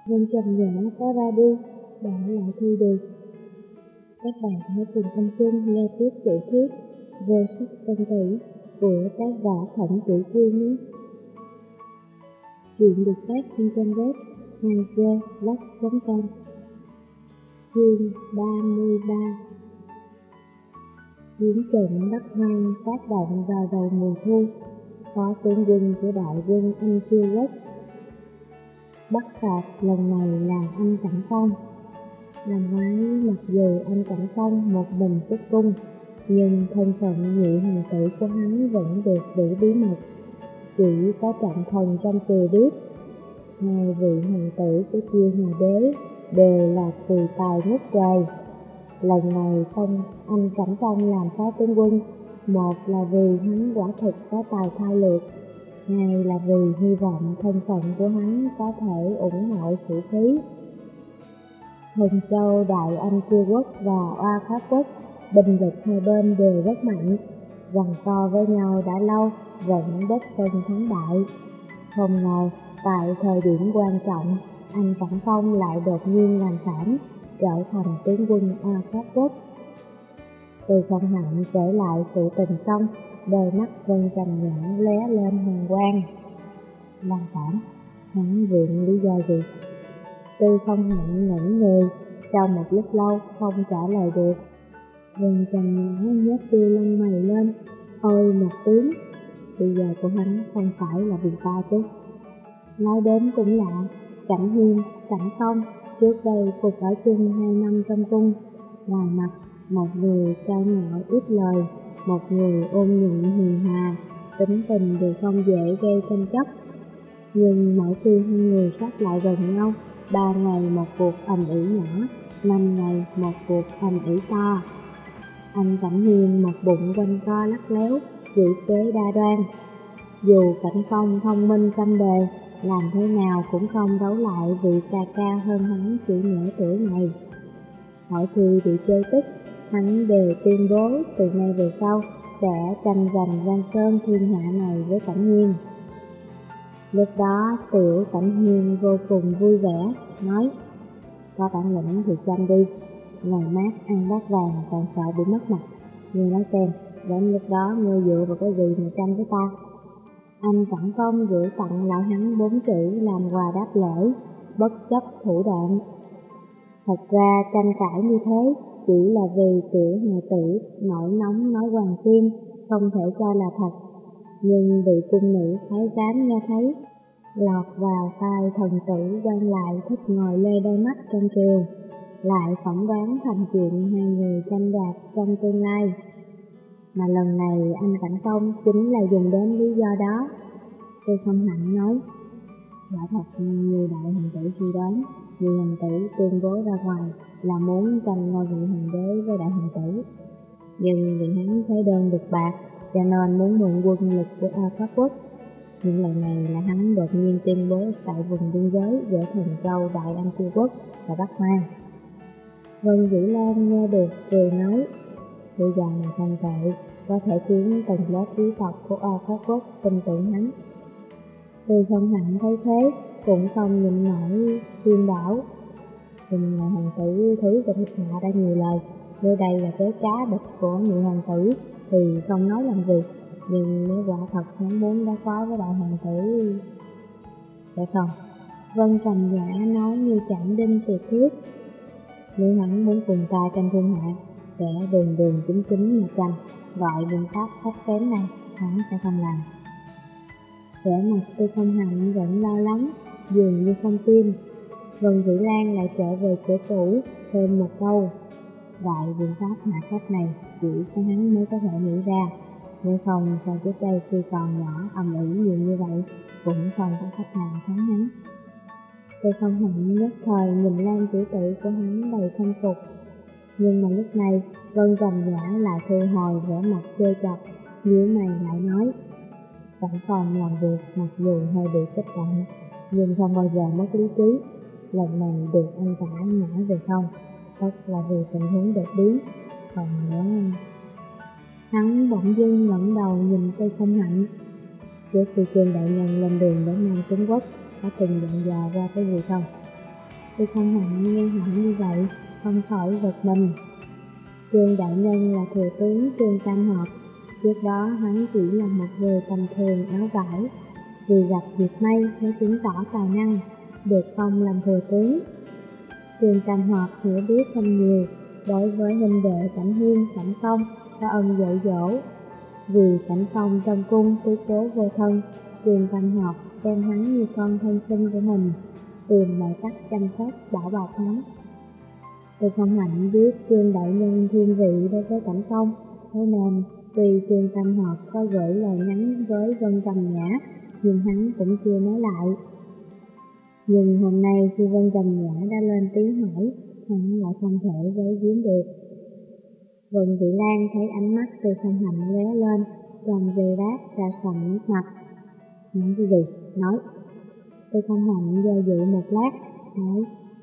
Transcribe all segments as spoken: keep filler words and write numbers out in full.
Vân Trầm Nhã có ra đi, bỏ lại thư được. Các bạn hãy cùng anh Xuân nghe tiếp tiểu thuyết Vô Sắc Công Tử của tác giả Thẩm Tử Quyên nhé. Chuyện được phát trên trang web hai g blog chấm com. Chương ba mươi ba. Chiến trận Bắc Hoang phát động vào đầu mùa thu. Phó tướng quân của đại quân Anh Chiêu Quốc Bắc phạt lần này là anh Cảnh Phong. Năm ngoái mặc dù anh Cảnh Phong một mình xuất cung, nhưng thân phận nhị hoàng tử của hắn vẫn được giữ bí mật. Chỉ có trọng thần trong triều biết. Hai vị hoàng tử của Chiêu Hòa Đế đều là kỳ tài ngút trời. Lần này phong anh Cảnh Phong làm phó tướng quân, một là vì hắn quả thực có tài thao lược, hai là vì hy vọng thân phận của hắn có thể ủng hộ sĩ khí. Hùng Châu, Đại Anh Chiêu Quốc và Oa Khắc Quốc, binh lực hai bên đều rất mạnh, giằng co với nhau đã lâu vẫn bất phân thắng bại. Không ngờ, tại thời điểm quan trọng, anh Cảnh Phong lại đột nhiên làm phản, trở thành tướng quân Oa Khắc Quốc. Từ Phong Hạnh kể lại sự tình xong, đôi mắt Vân Trầm Nhã lóe lên hàn quang. Làm phản? Hắn viện lý do gì? Tư Phong Hạnh ngẩn người, sau một lúc lâu không trả lời được. Vân Trầm Nhã nhếch đuôi lông mày lên, ôi một tiếng. Bây giờ của hắn không phải là vì ta chứ? Nói đến cũng lạ, Cảnh Hiên, Cảnh Phong trước đây cùng ở chung hai năm trong cung. Ngoài mặt, một người cao ngạo ít lời, một người ôn nhuận hiền hòa, tính tình đều không dễ gây tranh chấp. Nhưng mỗi khi hai người sát lại gần nhau, ba ngày một cuộc ầm ĩ nhỏ, năm ngày một cuộc ầm ĩ to. Anh Cảnh Hiên một bụng quanh co lắc léo, vị kế đa đoan. Dù Cảnh Phong thông minh trăm bề, làm thế nào cũng không đấu lại vị ca ca hơn hắn chỉ nửa tuổi này. Mỗi khi bị chơi tức, hắn đều tuyên bố từ nay về sau sẽ tranh giành Giang Sơn thiên hạ này với Cảnh Hiên. Lúc đó tiểu Cảnh Hiên vô cùng vui vẻ, nói: có bản lĩnh thì tranh đi, ngày mát ăn bát vàng còn sợ bị mất mặt. Ngươi nói xem, đến lúc đó ngươi dựa vào cái gì mà tranh với ta? Anh Cảnh Phong gửi tặng lại hắn bốn chữ làm quà đáp lễ, bất chấp thủ đoạn. Thật ra tranh cãi như thế chỉ là vì tiểu hài tử nổi nóng nói hoàng xiên, không thể cho là thật. Nhưng vị cung nữ thái giám nghe thấy, lọt vào tai thần tử quan lại thích ngồi lê đôi mắt trong triều, lại phỏng đoán thành chuyện hai người tranh đoạt trong tương lai. Mà lần này anh Cảnh Phong chính là dùng đến lý do đó. Tư Không Hạnh nói: quả thật như đại hoàng tử suy đoán, nhị hoàng tử tuyên bố ra ngoài là muốn tranh ngôi vị hoàng đế với đại hoàng tử. Nhưng vì hắn thấy đơn được bạc, cho nên muốn mượn quân lực của A Pháp Quốc. Những lần này là hắn đột nhiên tuyên bố tại vùng biên giới giữa Thần Châu, Đại Anh Chiêu Quốc và Bắc Hoang. Vân Vĩ Lan nghe được cười nói: bây giờ là không tệ, có thể khiến tầng lớp quý tộc của A Pháp Quốc tin tưởng hắn. Tư Không Hạnh thấy thế cũng không nhịn nổi khuyên bảo: xin ngài hoàng tử thứ cho thuộc hạ đã nhiều lời, nếu đây là cái cá địch của nhị hoàng tử thì không nói làm gì, nhưng nếu quả thật hắn muốn đối phó với đại hoàng tử sẽ không. Vân Trầm Nhã nói như chạm đinh tuyệt thiết: nếu hắn muốn cùng ta tranh thiên hạ, sẽ đường đường chính chính mà tranh, gọi biện pháp thấp kém này hắn sẽ không làm. Vẻ mặt Tư Không Hạnh vẫn lo lắng, dường như không tin. Vân Vĩ Lan lại trở về cửa cũ, thêm một câu: đại biện pháp hạ cấp này chỉ có hắn mới có thể nghĩ ra, nếu không sao trước đây khi còn nhỏ ầm ĩ nhiều như vậy cũng không có cách nào thắng hắn. Tư Không Hạnh nhất thời nhìn Lan tiểu tử của hắn đầy khâm phục, nhưng mà lúc này Vân Trầm Nhã lại thu hồi vẻ mặt chơi chọc, nhíu mày lại nói: Cảnh Phong làm việc mặc dù hơi bị kích động, nhưng không bao giờ mất lý trí. Lần này được anh cả ngã về không, tất là vì tình huống đột biến. Còn nữa, hắn bỗng dưng ngẩng đầu nhìn Tư Không Hạnh. Trước khi Trương đại nhân lên đường đến Nam Trung Quốc, có từng dặn dò ra cái gì không? Tôi không hạnh nghe hỏi như vậy, không khỏi giật mình. Trương đại nhân là thừa tướng Trương Tam Hợp, trước đó hắn chỉ là một người tầm thường áo vải, vì gặp việc may mới chứng tỏ tài năng, được phong làm thừa tướng. Trương Tam Hợp hiểu biết không nhiều, đối với huynh đệ Cảnh Hiên, Cảnh Phong có ân dạy dỗ. Vì Cảnh Phong trong cung tứ cố vô thân, Trương Tam Hợp xem hắn như con thân sinh của mình, tìm mọi cách chăm sóc bảo bọc hắn. Tôi không hạnh biết Trương đại nhân thiên vị đối với Cảnh Phong, thế nên tuy Trương Tam Hợp có gửi lời nhắn với Vân Trầm Nhã, nhưng hắn cũng chưa nói lại. Nhưng hôm nay khi Vân Trầm Nhã đã lên tiếng hỏi, hắn lại không thể giấu giếm được. Vân Vĩ Lan thấy ánh mắt Từ Không Hạnh lóe lên, trong giây lát ra sòng nước mặt. Nói cái gì? Nói. Từ Không Hạnh do dự một lát, nói: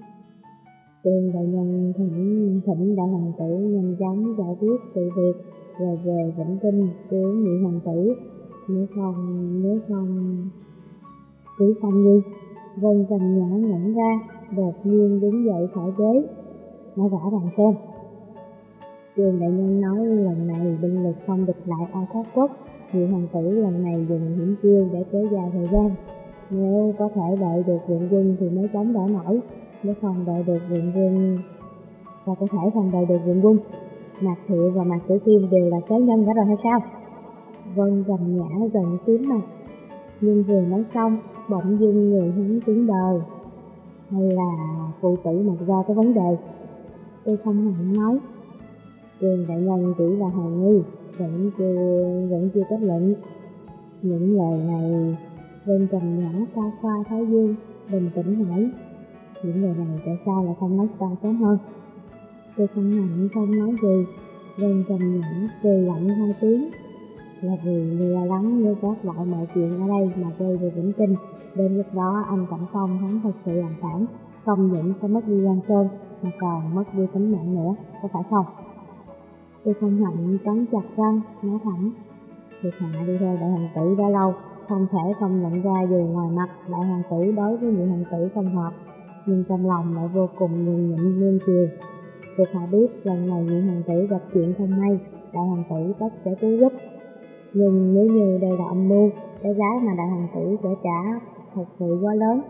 Trương đại nhân thỉnh thỉnh đại hoàng tử nhanh chóng giải quyết sự việc, rồi về Vĩnh Kinh cứu nhị hoàng tử. Nếu không, nếu không... Cứu xong đi. Vân Trầm Nhã ngẩn ra, đột nhiên đứng dậy khỏi ghế. Nói rõ ràng xem. Trương đại nhân nói lần này binh lực không địch lại Ai Thác Quốc, nhị hoàng tử lần này dùng hiểm chiêu để kéo dài thời gian. Nếu có thể đợi được viện quân thì mới chống đỡ nổi, nếu không đợi được viện quân... Sao có thể không đợi được viện quân? Mạc Thiệu và Mạc Tử Kim đều là phế nhân cả rồi hay sao? Vân Trầm Nhã giận tím mặt, nhưng vừa nói xong, bỗng dưng người hắn cứng đờ. Hay là phụ tử Mạc gia có vấn đề? Tôi không hẳn nói. Trương đại nhân chỉ là hài nghi, vẫn chưa, vẫn chưa kết luận. Những lời này, Vân Trầm Nhã ca khoa thái dương, bình tĩnh hỏi: những lời này tại sao lại không nói ta sớm hơn? Tôi không hạnh không nói gì. Vân Trầm Nhã cười lạnh hai tiếng: là vì lo lắng nếu gác lại mọi chuyện ở đây mà quay về Vĩnh Kinh, đến lúc đó anh Cảnh Phong hắn thật sự làm phản, không những sẽ mất đi Giang Sơn mà còn mất đi tính mạng nữa, có phải không? Tôi không hạnh cắn chặt răng, nói thẳng: Thuộc hạ đi theo đại hoàng tử đã lâu, không thể không nhận ra dù ngoài mặt đại hoàng tử đối với nhị hoàng tử không hợp, nhưng trong lòng lại vô cùng nhường nhịn nuông chiều. Thuộc hạ biết lần này nhị hoàng tử gặp chuyện không may, đại hoàng tử tất sẽ cứu giúp. Nhưng nếu như đây là âm mưu, cái giá mà đại hoàng tử sẽ trả thật sự quá lớn.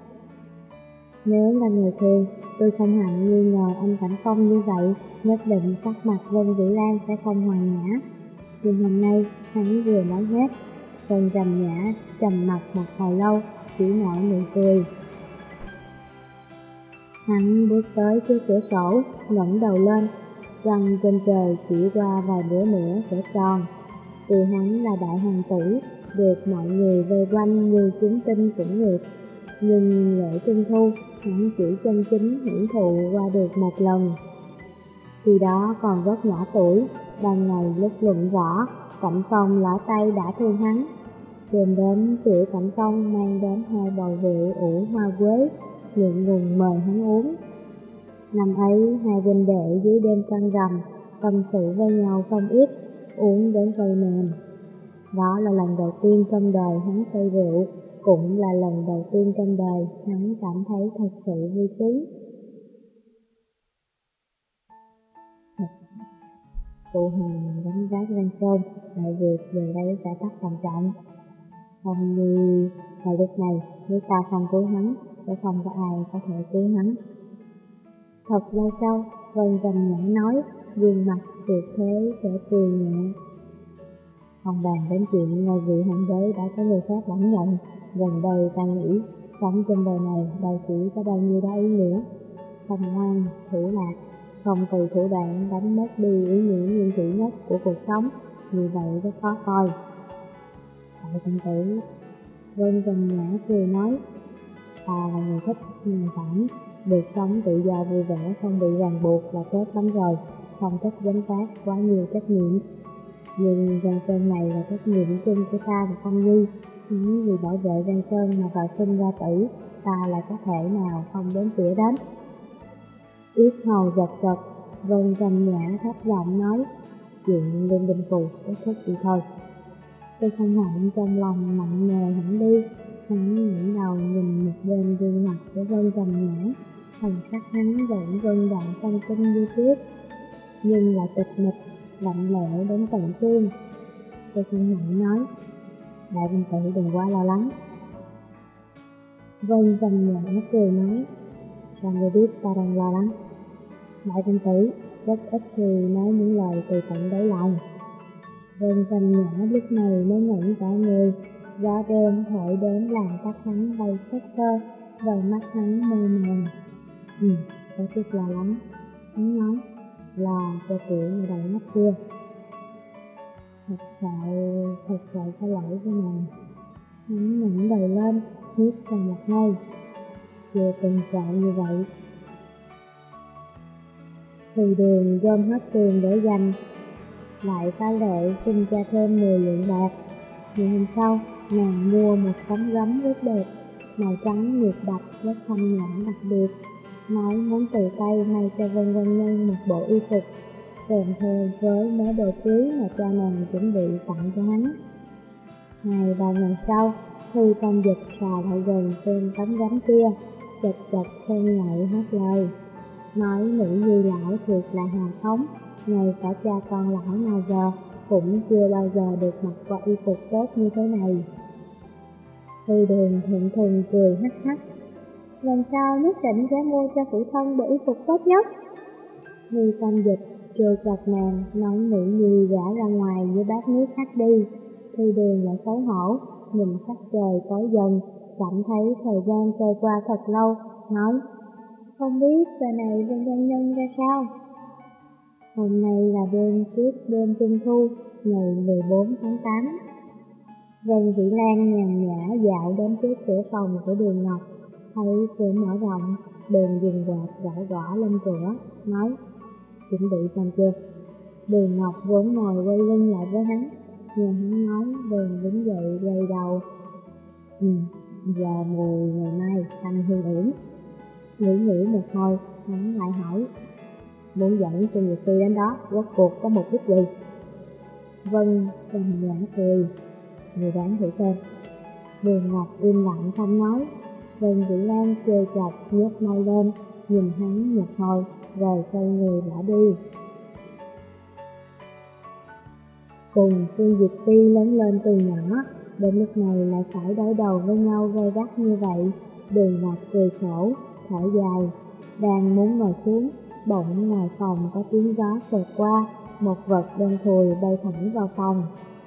Nếu là người thường, tôi không hẳn nghi ngờ anh Cảnh Phong như vậy, nhất định sắc mặt Vân Vĩ Lan sẽ không hoàn nhã. Nhưng hôm nay, hắn vừa nói hết, Vân Trầm Nhã trầm mặt một hồi lâu, chỉ nở nụ cười. Hắn bước tới trước cửa sổ, ngẩng đầu lên, trăng trên trời chỉ qua vài bữa nữa sẽ tròn. Vì hắn là đại hoàng tử, được mọi người vây quanh như chúng tinh cũng được. Nhưng lễ trung thu, hắn chỉ chân chính hưởng thụ qua được một lần. Khi đó còn rất nhỏ tuổi, ban ngày lúc luận võ, Cảnh Phong lỡ tay đã thương hắn. Đêm đến tiểu Cảnh Phong mang đến hai bầu rượu ủ hoa quế, ngượng ngùng mời hắn uống. Năm ấy, hai huynh đệ dưới đêm trăng rằm, tâm sự với nhau không ít, uống đến vơi mềm. Đó là lần đầu tiên trong đời hắn say rượu, cũng là lần đầu tiên trong đời hắn cảm thấy thật sự vui sướng. Cụ Hàn đánh vác Giang Sơn, mọi việc giờ đây sẽ tắt trầm trọng. Không như vào lúc này, nếu ta không cứu hắn, sẽ không có ai có thể cứu hắn. Thật lâu sau, Vân Trầm Nhã nói, gương mặt tuyệt thế sẽ cười nhẹ. Không bàn đến chuyện ngôi vị hoàng đế đã có người khác đảm nhận, gần đây ta nghĩ, sống trên đời này đâu chỉ có bao nhiêu đó ý nghĩa. Không ngoan, thủ lạc, không từ thủ đoạn đánh mất đi ý nghĩa nguyên thủy nhất của cuộc sống, như vậy rất khó coi. Đại công tử, Vân Trầm Nhã cười nói, ta là người thích nhàn tản, được sống tự do vui vẻ không bị ràng buộc là tốt lắm rồi, không thích gánh vác quá nhiều trách nhiệm. Nhưng Giang Sơn này là trách nhiệm chung của ta và Phong Nhi, vì bảo vệ Giang Sơn mà vào sinh ra tử, ta lại có thể nào không đến xỉa đến. Yết hầu giật giật, Vân Trầm Nhã thấp giọng nói, chuyện Liên Đình Phù kết thúc đi thôi. Tôi không hạnh trong lòng nặng nề hẳn đi, hắn ngẩng đầu nhìn một bên gương mặt của Vân Trầm Nhã, Thần sắc hắn vẫn vân đạm phong kinh như trước, nhưng lại tịch mịch, lạnh lẽo đến tận xương. Tôi không ngại nói, đại công tử đừng quá lo lắng. Vân vành nhã cười nói, sao ngươi biết ta đang lo lắng? Đại công tử rất ít khi nói những lời từ tận đáy lòng. Vân vành nhã lúc này mới ngẩng cả người, gió đêm thổi đến làm tóc hắn bay phất phơ, vầng mắt hắn mơ màng. Ừ, có chút lo lắng. Hắn nói, lo cho kiểu người đầu mắt kia. Thật sợ, thật sợ có lỗi với nàng. Hắn ngẩng đầu lên, hít vào một hơi. Chưa từng sợ như vậy. Thì Đường gom hết tiền để dành, lại phá lệ xin cho thêm mười lượng bạc. Ngày hôm sau, nàng mua một tấm gấm rất đẹp, màu trắng nhược bạch rất thanh nhã đặc biệt, nói muốn tự tay may cho Vân Vân Nhân một bộ y phục, kèm theo với mớ đồ cưới mà cha nàng chuẩn bị tặng cho hắn. Ngày ba ngày sau, Thư Tam Dịch xà lại gần xem tấm gấm kia, chật chật khen ngợi hết lời, nói nữ nhi lão thiệt là hào phóng, ngay cả cha con lão nào giờ cũng chưa bao giờ được mặc qua y phục tốt như thế này. Thư Đường thẹn thùng cười hắc hắc, lần sau nhất định sẽ mua cho phụ thân bộ y phục tốt nhất. Thư Tam Dịch trêu chọc nàng, nói nữ nhi gã ra ngoài như bát nước hắt đi. Thư Đường lại xấu hổ, nhìn sắc trời tối dần, cảm thấy thời gian trôi qua thật lâu, nói, không biết giờ này Vân Vân Nhân ra sao? Hôm nay là đêm trước đêm Trung Thu, ngày mười bốn tháng tám. Vân Vĩ Lan nhàn nhã dạo đến trước cửa phòng của Đường Ngọc, thấy cửa mở rộng, bèn dừng quạt gõ gõ lên cửa, nói, chuẩn bị xong chưa? Đường Ngọc vốn ngồi quay lưng lại với hắn, nghe hắn nói bèn đứng dậy quay đầu. Ừ, giờ mùi ngày mai tăng hương yển. Nghĩ nghĩ một hồi, hắn lại hỏi, muốn dẫn Trương Nhược Phi đến đó, rốt cuộc có mục đích gì? Vân Vân nhã cười, người đoán thử xem. Đường Ngọc im lặng không nói. Vân Vĩ Lan trêu chọc nhếch môi lên, nhìn hắn một hồi, rồi xoay người bỏ đi. Cùng Phương Diệp Phi lớn lên từ nhỏ, đến lúc này lại phải đối đầu với nhau gay gắt như vậy. Đường Ngọc cười khổ, thở dài, đang muốn ngồi xuống, bỗng ngoài phòng có tiếng gió xẹt qua, một vật đen thùi bay thẳng vào phòng.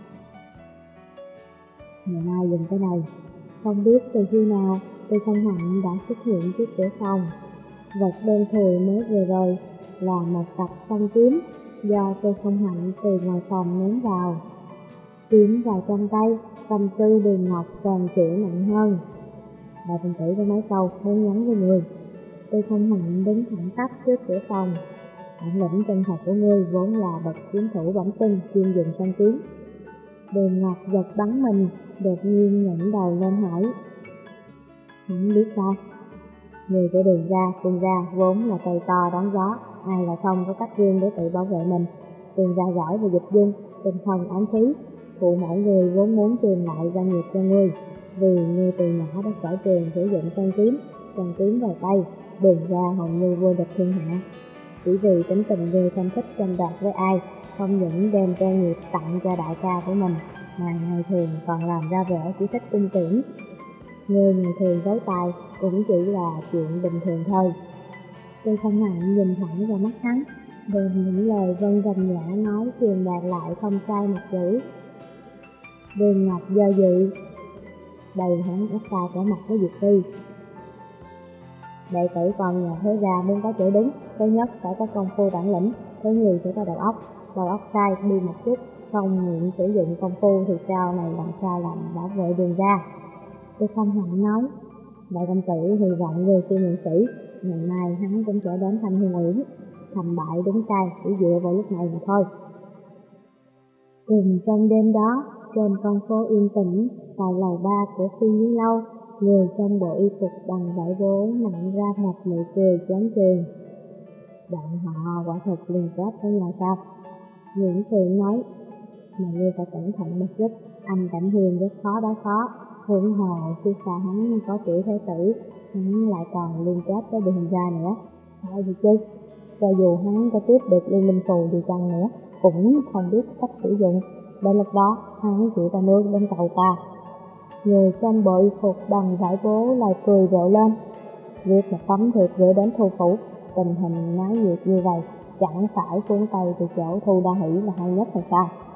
Ngày mai dùng cái này. Không biết từ khi nào, Tư Không Hạnh đã xuất hiện trước cửa phòng. Vật đen thùi mới vừa rồi là một cặp song kiếm do Tư Không Hạnh từ ngoài phòng ném vào. Kiếm vào trong tay, tâm tư Đường Ngọc càng chịu nặng hơn. Đại công tử có mấy câu muốn nhắn với người. Tư Không Hạnh đứng thẳng tắp trước cửa phòng. Bản lĩnh chân thật của ngươi vốn là bậc kiếm thủ bẩm sinh chuyên dùng song kiếm. Đường Ngọc giật bắn mình, đột nhiên ngẩng đầu lên hỏi, hắn biết sao? Người của Đường gia, Phương gia vốn là tay to đón gió, ai là không có cách riêng để tự bảo vệ mình. Đường gia giỏi về dịch dung, tinh thần ám khí, phụ mẫu người vốn muốn truyền lại gia nghiệp cho ngươi, vì ngươi từ nhỏ đã sở trường sử dụng song kiếm, song kiếm vào tay, Đường gia hầu như vô địch thiên hạ. Chỉ vì tính tình ngươi không thích tranh đoạt với ai, không những đem cơ nghiệp tặng cho đại ca của mình, mà ngày thường còn làm ra vẻ chỉ thích cung tiễn. Ngươi ngày thường với tài cũng chỉ là chuyện bình thường thôi. Tư Không Hạnh nhìn thẳng vào mắt hắn, đem những lời Vân Vành Nhã nói truyền đạt lại không sai một chữ. Đường Ngọc do dự, đầy hắn ép ta trở mặt với Diệp Phi. Đệ tử con nhà thế gia muốn có chỗ đứng, thứ nhất phải có công phu bản lĩnh, thứ nhì phải có đầu óc. Đầu óc sai đi một chút, không nguyện sử dụng công phu thì sau này làm sao làm bảo vệ Đường gia. Tư Không Hạnh nói, đại công tử hy vọng người suy nghĩ kỹ, ngày mai hắn cũng sẽ đến thăm Hương Uyển, thành bại đúng sai chỉ dựa vào lúc này mà thôi. Cùng trong đêm đó, trên con phố yên tĩnh, tại lầu ba của Phi Như Lâu, người trong bộ y phục bằng vải bố nặng ra một nụ cười chán chường. Bọn họ quả thật liên kết với nhau sao? Nguyễn Phượng nói, mà ngươi phải cẩn thận một chút, anh Cảnh Huyền rất khó đối phó. Huống hồ khi sao hắn có tuổi thế tử, hắn lại còn liên kết với đường ra nữa. Sao vậy chứ? Cho dù hắn có tiếp được liên minh phù đi chăng nữa, cũng không biết cách sử dụng. Đến lúc đó, hắn chỉ có nước đến cầu ta. Người trong bộ y phục bằng vải bố lại cười rộ lên. Việc một tấm thiệp gửi đến Thu Phủ, tình hình náo nhiệt như vậy, chẳng phải cuốn tay từ chỗ Thu Đa Hỷ là hay nhất hay sao?